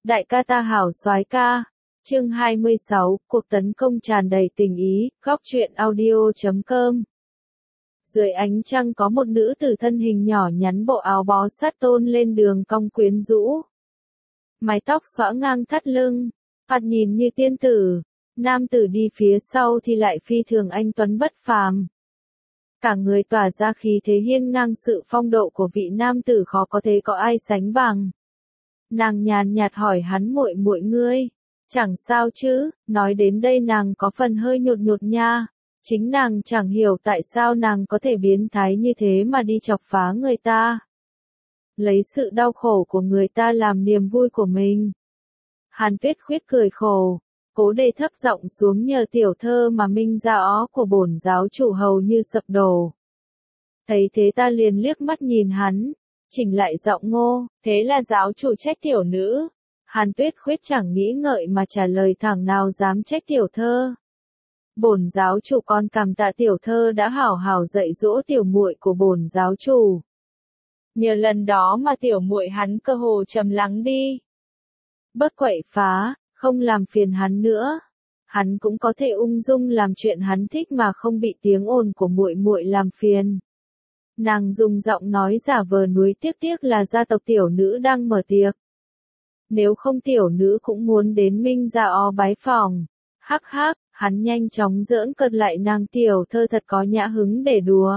Đại ca ta hảo soái ca. Chương 26, cuộc tấn công tràn đầy tình ý, góc truyện audio.com. Dưới ánh trăng có một nữ tử thân hình nhỏ nhắn bộ áo bó sát tôn lên đường cong quyến rũ. Mái tóc xõa ngang thắt lưng, thoạt nhìn như tiên tử, nam tử đi phía sau thì lại phi thường anh tuấn bất phàm. Cả người tỏa ra khí thế hiên ngang, sự phong độ của vị nam tử khó có thể có ai sánh bằng. Nàng nhàn nhạt hỏi hắn, muội muội ngươi, chẳng sao chứ? Nói đến đây nàng có phần hơi nhột nhột nha. Chính nàng chẳng hiểu tại sao nàng có thể biến thái như thế mà đi chọc phá người ta. Lấy sự đau khổ của người ta làm niềm vui của mình. Hàn Tuyết Khuyết cười khổ, cố đề thấp giọng xuống nhờ tiểu thơ mà minh ra ó của bổn giáo chủ hầu như sập đổ. Thấy thế ta liền liếc mắt nhìn hắn, chỉnh lại giọng ngô, thế là giáo chủ trách tiểu nữ. Hàn Tuyết Khuyết chẳng nghĩ ngợi mà trả lời thẳng, nào dám trách tiểu thơ. Bổn giáo chủ con cảm tạ tiểu thơ đã hảo hảo dạy dỗ tiểu muội của bổn giáo chủ. Nhờ lần đó mà tiểu muội hắn cơ hồ trầm lắng đi. Bớt quậy phá, không làm phiền hắn nữa. Hắn cũng có thể ung dung làm chuyện hắn thích mà không bị tiếng ồn của muội muội làm phiền. Nàng dùng giọng nói giả vờ nuối tiếc là gia tộc tiểu nữ đang mở tiệc. Nếu không tiểu nữ cũng muốn đến Minh Gia O bái phòng. Hắc hắc, hắn nhanh chóng giỡn cợt lại, nàng tiểu thơ thật có nhã hứng để đùa.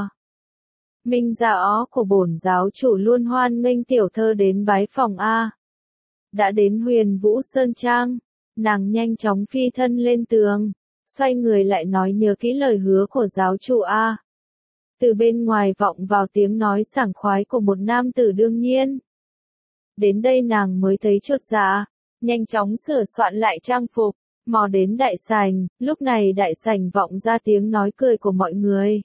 Minh Gia O của bổn giáo chủ luôn hoan nghênh tiểu thơ đến bái phòng a. Đã đến Huyền Vũ Sơn Trang, nàng nhanh chóng phi thân lên tường, xoay người lại nói nhớ kỹ lời hứa của giáo chủ a. Từ bên ngoài vọng vào tiếng nói sảng khoái của một nam tử đương nhiên. Đến đây nàng mới thấy chột dạ, nhanh chóng sửa soạn lại trang phục, mò đến đại sảnh, lúc này đại sảnh vọng ra tiếng nói cười của mọi người.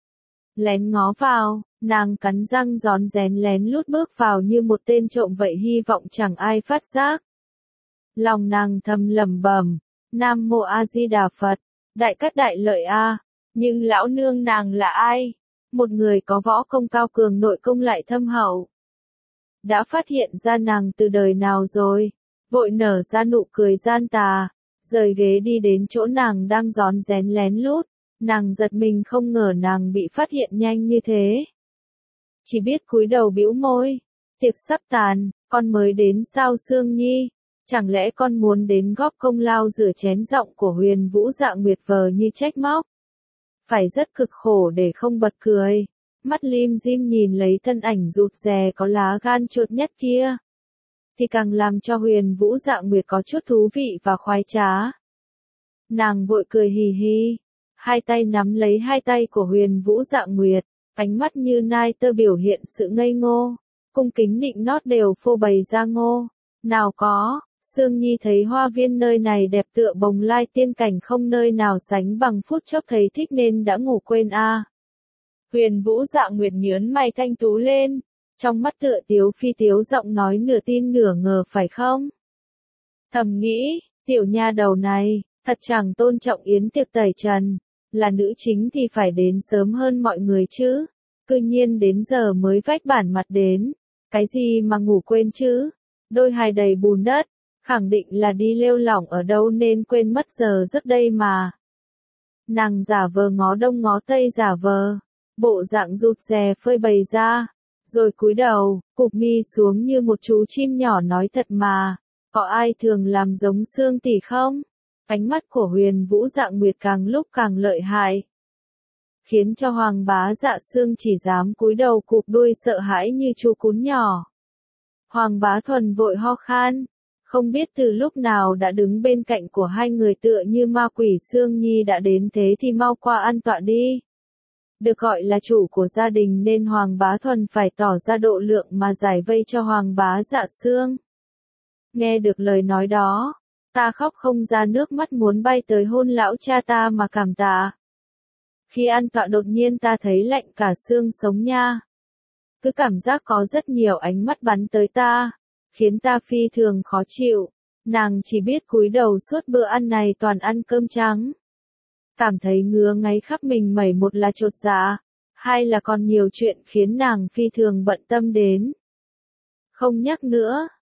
Lén ngó vào, nàng cắn răng rón rén lén lút bước vào như một tên trộm vậy, hy vọng chẳng ai phát giác. Lòng nàng thầm lẩm bẩm, Nam Mô A Di Đà Phật, đại cát đại lợi a. Nhưng lão nương nàng là ai? Một người có võ công cao cường, nội công lại thâm hậu. Đã phát hiện ra nàng từ đời nào rồi? Vội nở ra nụ cười gian tà, rời ghế đi đến chỗ nàng đang rón rén lén lút. Nàng giật mình không ngờ nàng bị phát hiện nhanh như thế. Chỉ biết cúi đầu bĩu môi. Tiệc sắp tàn, con mới đến sao Sương Nhi? Chẳng lẽ con muốn đến góp công lao rửa chén? Giọng của Huyền Vũ Dạ Nguyệt vờ như trách móc. Phải rất cực khổ để không bật cười. Mắt lim dim nhìn lấy thân ảnh rụt rè có lá gan chột nhất kia. Thì càng làm cho Huyền Vũ Dạ Nguyệt có chút thú vị và khoái trá. Nàng vội cười hì hì. Hai tay nắm lấy hai tay của Huyền Vũ Dạ Nguyệt, ánh mắt như nai tơ biểu hiện sự ngây ngô, cung kính nịnh nót đều phô bày ra ngô. Nào có, Sương Nhi thấy hoa viên nơi này đẹp tựa bồng lai tiên cảnh, không nơi nào sánh bằng, phút chốc thấy thích nên đã ngủ quên a. Huyền Vũ Dạ Nguyệt nhớn mày thanh tú lên, trong mắt tựa tiếu phi tiếu, giọng nói nửa tin nửa ngờ, phải không? Thầm nghĩ, tiểu nha đầu này, thật chẳng tôn trọng yến tiệc tẩy trần. Là nữ chính thì phải đến sớm hơn mọi người chứ. Cư nhiên đến giờ mới vách bản mặt đến. Cái gì mà ngủ quên chứ? Đôi hài đầy bùn đất. Khẳng định là đi lêu lỏng ở đâu nên quên mất giờ giấc đây mà. Nàng giả vờ ngó đông ngó tây, giả vờ. Bộ dạng rụt rè phơi bày ra. Rồi cúi đầu, cụp mi xuống như một chú chim nhỏ, nói thật mà. Có ai thường làm giống Sương tỷ không? Ánh mắt của Huyền Vũ Dạ Nguyệt càng lúc càng lợi hại, khiến cho Hoàng bá Dạ Sương chỉ dám cúi đầu cụp đuôi sợ hãi như chú cún nhỏ. Hoàng bá Thuần vội ho khan, không biết từ lúc nào đã đứng bên cạnh của hai người tựa như ma quỷ. Sương Nhi đã đến thế thì mau qua ăn tọa đi. Được gọi là chủ của gia đình nên Hoàng bá Thuần phải tỏ ra độ lượng mà giải vây cho Hoàng bá Dạ Sương. Nghe được lời nói đó, ta khóc không ra nước mắt, muốn bay tới hôn lão cha ta mà cảm tạ. Khi ăn tọa đột nhiên ta thấy lạnh cả xương sống nha. Cứ cảm giác có rất nhiều ánh mắt bắn tới ta, khiến ta phi thường khó chịu. Nàng chỉ biết cúi đầu suốt bữa ăn này toàn ăn cơm trắng. Cảm thấy ngứa ngáy khắp mình mẩy, một là chột dạ, hai là còn nhiều chuyện khiến nàng phi thường bận tâm đến. Không nhắc nữa,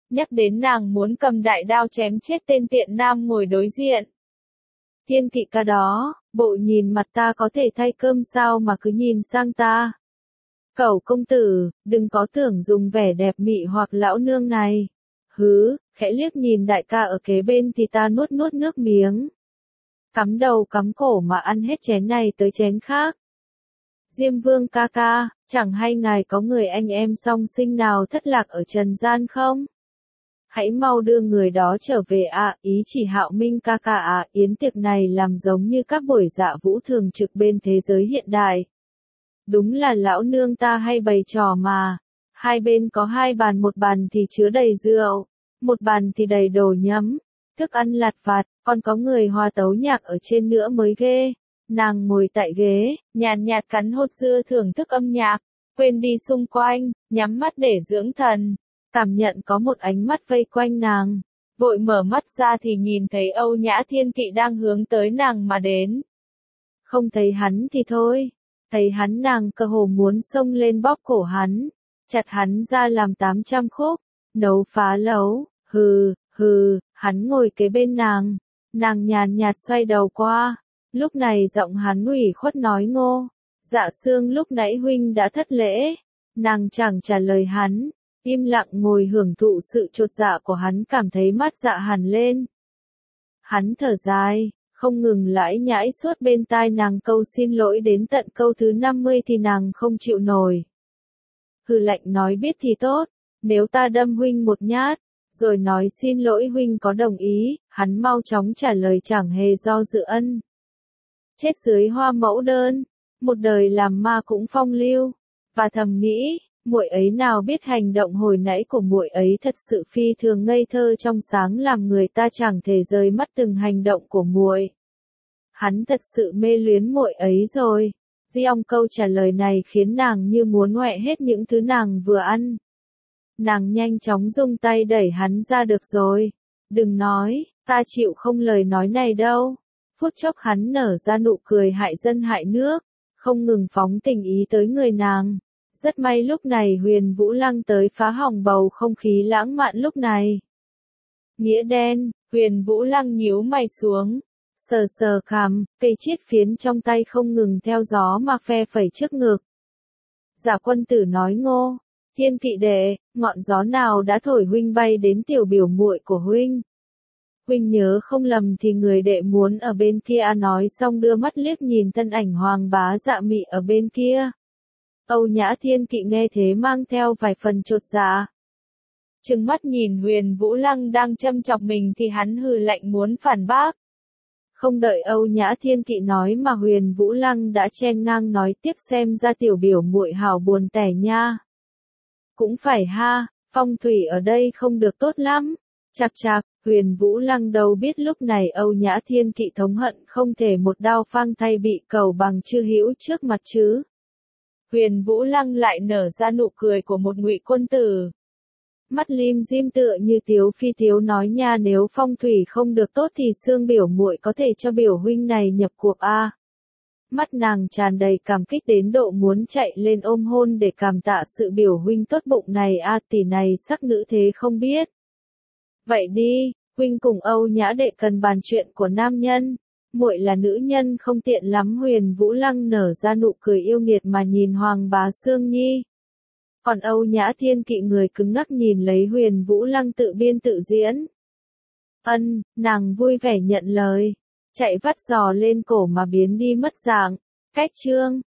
nhắc đến nàng muốn cầm đại đao chém chết tên tiện nam ngồi đối diện. Thiên Kỵ ca đó, bộ nhìn mặt ta có thể thay cơm sao mà cứ nhìn sang ta. Cẩu công tử, đừng có tưởng dùng vẻ đẹp mị hoặc lão nương này. Hứ, khẽ liếc nhìn đại ca ở kế bên thì ta nuốt nuốt nước miếng. Cắm đầu cắm cổ mà ăn hết chén này tới chén khác. Diêm Vương ca ca, chẳng hay ngài có người anh em song sinh nào thất lạc ở trần gian không? Hãy mau đưa người đó trở về ạ, ý chỉ Hạo Minh ca ca ạ, yến tiệc này làm giống như các buổi dạ vũ thường trực bên thế giới hiện đại. Đúng là lão nương ta hay bày trò mà. Hai bên có hai bàn, một bàn thì chứa đầy rượu, một bàn thì đầy đồ nhắm, thức ăn lặt vặt, còn có người hòa tấu nhạc ở trên nữa mới ghê. Nàng ngồi tại ghế, nhàn nhạt cắn hột dưa thưởng thức âm nhạc, quên đi xung quanh, nhắm mắt để dưỡng thần. Cảm nhận có một ánh mắt vây quanh nàng. Vội mở mắt ra thì nhìn thấy Âu Nhã Thiên Kỵ đang hướng tới nàng mà đến. Không thấy hắn thì thôi, thấy hắn nàng cơ hồ muốn xông lên bóp cổ hắn, chặt hắn ra làm 800 khúc, nấu phá lấu, hừ, hắn ngồi kế bên nàng nhàn nhạt xoay đầu qua, lúc này giọng hắn ủy khuất nói ngô, dạ xương lúc nãy huynh đã thất lễ, nàng chẳng trả lời hắn. Im lặng ngồi hưởng thụ sự chột dạ của hắn, cảm thấy mắt dạ hẳn lên. Hắn thở dài, không ngừng lải nhải suốt bên tai nàng câu xin lỗi đến tận câu thứ 50 thì nàng không chịu nổi. Hừ lạnh nói biết thì tốt, nếu ta đâm huynh một nhát, rồi nói xin lỗi huynh có đồng ý, hắn mau chóng trả lời chẳng hề do dự ân. Chết dưới hoa mẫu đơn, một đời làm ma cũng phong lưu, và thầm nghĩ. Muội ấy nào biết hành động hồi nãy của muội ấy thật sự phi thường ngây thơ trong sáng làm người ta chẳng thể rời mắt từng hành động của muội. Hắn thật sự mê luyến muội ấy rồi. Giọng câu trả lời này khiến nàng như muốn ngoẹ hết những thứ nàng vừa ăn. Nàng nhanh chóng dùng tay đẩy hắn ra được rồi. Đừng nói, ta chịu không lời nói này đâu. Phút chốc hắn nở ra nụ cười hại dân hại nước, không ngừng phóng tình ý tới người nàng. Rất may lúc này Huyền Vũ Lăng tới phá hỏng bầu không khí lãng mạn lúc này. Nghĩa đen, Huyền Vũ Lăng nhíu mày xuống. Sờ sờ cằm, cây chiết phiến trong tay không ngừng theo gió mà phe phẩy trước ngực. Giả quân tử nói ngô, Thiên Kỵ đệ, ngọn gió nào đã thổi huynh bay đến tiểu biểu muội của huynh. Huynh nhớ không lầm thì người đệ muốn ở bên kia nói xong đưa mắt liếc nhìn thân ảnh Hoàng bá Dạ Mị ở bên kia. Âu Nhã Thiên Kỵ nghe thế mang theo vài phần chột dạ. Trừng mắt nhìn Huyền Vũ Lăng đang châm chọc mình thì hắn hừ lạnh muốn phản bác. Không đợi Âu Nhã Thiên Kỵ nói mà Huyền Vũ Lăng đã chen ngang nói tiếp xem ra tiểu biểu muội hảo buồn tẻ nha. Cũng phải ha, phong thủy ở đây không được tốt lắm. Chạc chạc, Huyền Vũ Lăng đâu biết lúc này Âu Nhã Thiên Kỵ thống hận không thể một đao phang thay bị cầu bằng chư hữu trước mặt chứ. Huyền Vũ Lăng lại nở ra nụ cười của một ngụy quân tử. Mắt lim dim tựa như Tiếu Phi Tiếu nói nha, nếu phong thủy không được tốt thì xương biểu muội có thể cho biểu huynh này nhập cuộc a. Mắt nàng tràn đầy cảm kích đến độ muốn chạy lên ôm hôn để cảm tạ sự biểu huynh tốt bụng này a, tỷ này sắc nữ thế không biết. Vậy đi, huynh cùng Âu Nhã đệ cần bàn chuyện của nam nhân. Muội là nữ nhân không tiện lắm. Huyền Vũ Lăng nở ra nụ cười yêu nghiệt mà nhìn Hoàng bá Sương Nhi. Còn Âu Nhã Thiên Kỵ người cứng ngắc nhìn lấy Huyền Vũ Lăng tự biên tự diễn. Nàng vui vẻ nhận lời. Chạy vắt giò lên cổ mà biến đi mất dạng. Cách chương